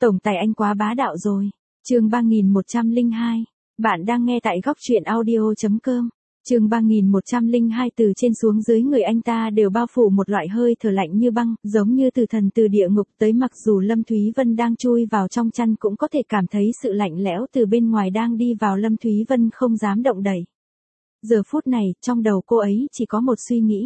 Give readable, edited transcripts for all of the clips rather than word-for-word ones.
Tổng tài anh quá bá đạo rồi. Chương 3102. Bạn đang nghe tại góc truyện audio.com. Chương 3102. Từ trên xuống dưới người anh ta đều bao phủ một loại hơi thở lạnh như băng, giống như từ thần từ địa ngục tới, mặc dù Lâm Thúy Vân đang chui vào trong chăn cũng có thể cảm thấy sự lạnh lẽo từ bên ngoài đang đi vào. Lâm Thúy Vân không dám động đậy. Giờ phút này, trong đầu cô ấy chỉ có một suy nghĩ.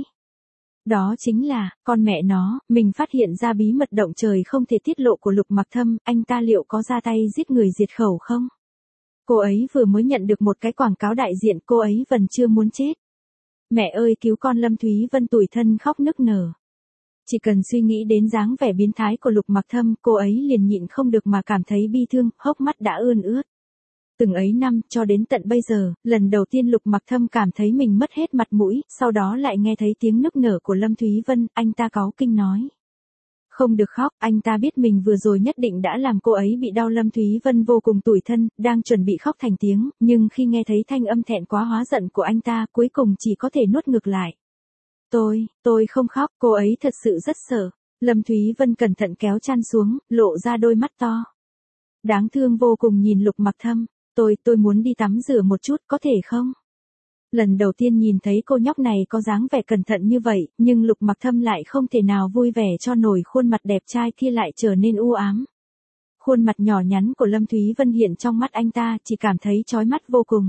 Đó chính là, con mẹ nó, mình phát hiện ra bí mật động trời không thể tiết lộ của Lục Mặc Thâm, anh ta liệu có ra tay giết người diệt khẩu không? Cô ấy vừa mới nhận được một cái quảng cáo đại diện, cô ấy vẫn chưa muốn chết. Mẹ ơi cứu con! Lâm Thúy Vân tủi thân khóc nức nở. Chỉ cần suy nghĩ đến dáng vẻ biến thái của Lục Mặc Thâm, cô ấy liền nhịn không được mà cảm thấy bi thương, hốc mắt đã ươn ướt. Từng ấy năm, cho đến tận bây giờ, lần đầu tiên Lục Mặc Thâm cảm thấy mình mất hết mặt mũi, sau đó lại nghe thấy tiếng nức nở của Lâm Thúy Vân, anh ta cáu kinh nói. Không được khóc, anh ta biết mình vừa rồi nhất định đã làm cô ấy bị đau. Lâm Thúy Vân vô cùng tủi thân, đang chuẩn bị khóc thành tiếng, nhưng khi nghe thấy thanh âm thẹn quá hóa giận của anh ta, cuối cùng chỉ có thể nuốt ngược lại. Tôi không khóc, cô ấy thật sự rất sợ. Lâm Thúy Vân cẩn thận kéo chăn xuống, lộ ra đôi mắt to. Đáng thương vô cùng nhìn Lục Mặc Thâm. Tôi muốn đi tắm rửa một chút, có thể không? Lần đầu tiên nhìn thấy cô nhóc này có dáng vẻ cẩn thận như vậy, nhưng Lục Mặc Thâm lại không thể nào vui vẻ cho nổi, khuôn mặt đẹp trai kia lại trở nên u ám. Khuôn mặt nhỏ nhắn của Lâm Thúy Vân hiện trong mắt anh ta, chỉ cảm thấy chói mắt vô cùng.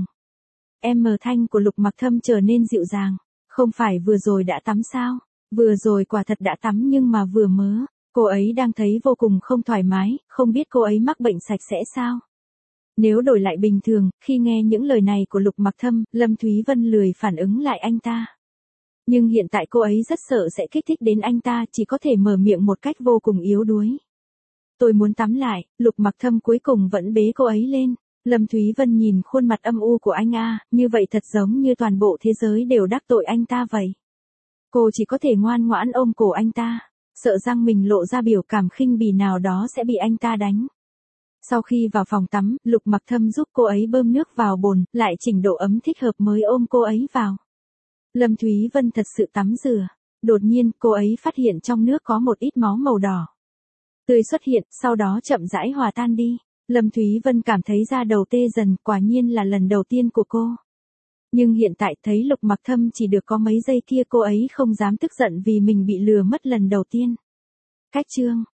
Thanh của Lục Mặc Thâm trở nên dịu dàng. Không phải vừa rồi đã tắm sao? Vừa rồi quả thật đã tắm nhưng mà vừa mớ. Cô ấy đang thấy vô cùng không thoải mái, không biết cô ấy mắc bệnh sạch sẽ sao? Nếu đổi lại bình thường, khi nghe những lời này của Lục Mặc Thâm, Lâm Thúy Vân lười phản ứng lại anh ta. Nhưng hiện tại cô ấy rất sợ sẽ kích thích đến anh ta, chỉ có thể mở miệng một cách vô cùng yếu đuối. Tôi muốn tắm lại. Lục Mặc Thâm cuối cùng vẫn bế cô ấy lên. Lâm Thúy Vân nhìn khuôn mặt âm u của anh như vậy thật giống như toàn bộ thế giới đều đắc tội anh ta vậy. Cô chỉ có thể ngoan ngoãn ôm cổ anh ta, sợ rằng mình lộ ra biểu cảm khinh bỉ nào đó sẽ bị anh ta đánh. Sau khi vào phòng tắm, Lục Mặc Thâm giúp cô ấy bơm nước vào bồn, lại chỉnh độ ấm thích hợp mới ôm cô ấy vào. Lâm Thúy Vân thật sự tắm rửa. Đột nhiên, cô ấy phát hiện trong nước có một ít máu màu đỏ tươi xuất hiện, sau đó chậm rãi hòa tan đi. Lâm Thúy Vân cảm thấy da đầu tê dần, quả nhiên là lần đầu tiên của cô. Nhưng hiện tại thấy Lục Mặc Thâm chỉ được có mấy giây kia, cô ấy không dám tức giận vì mình bị lừa mất lần đầu tiên. Cách chương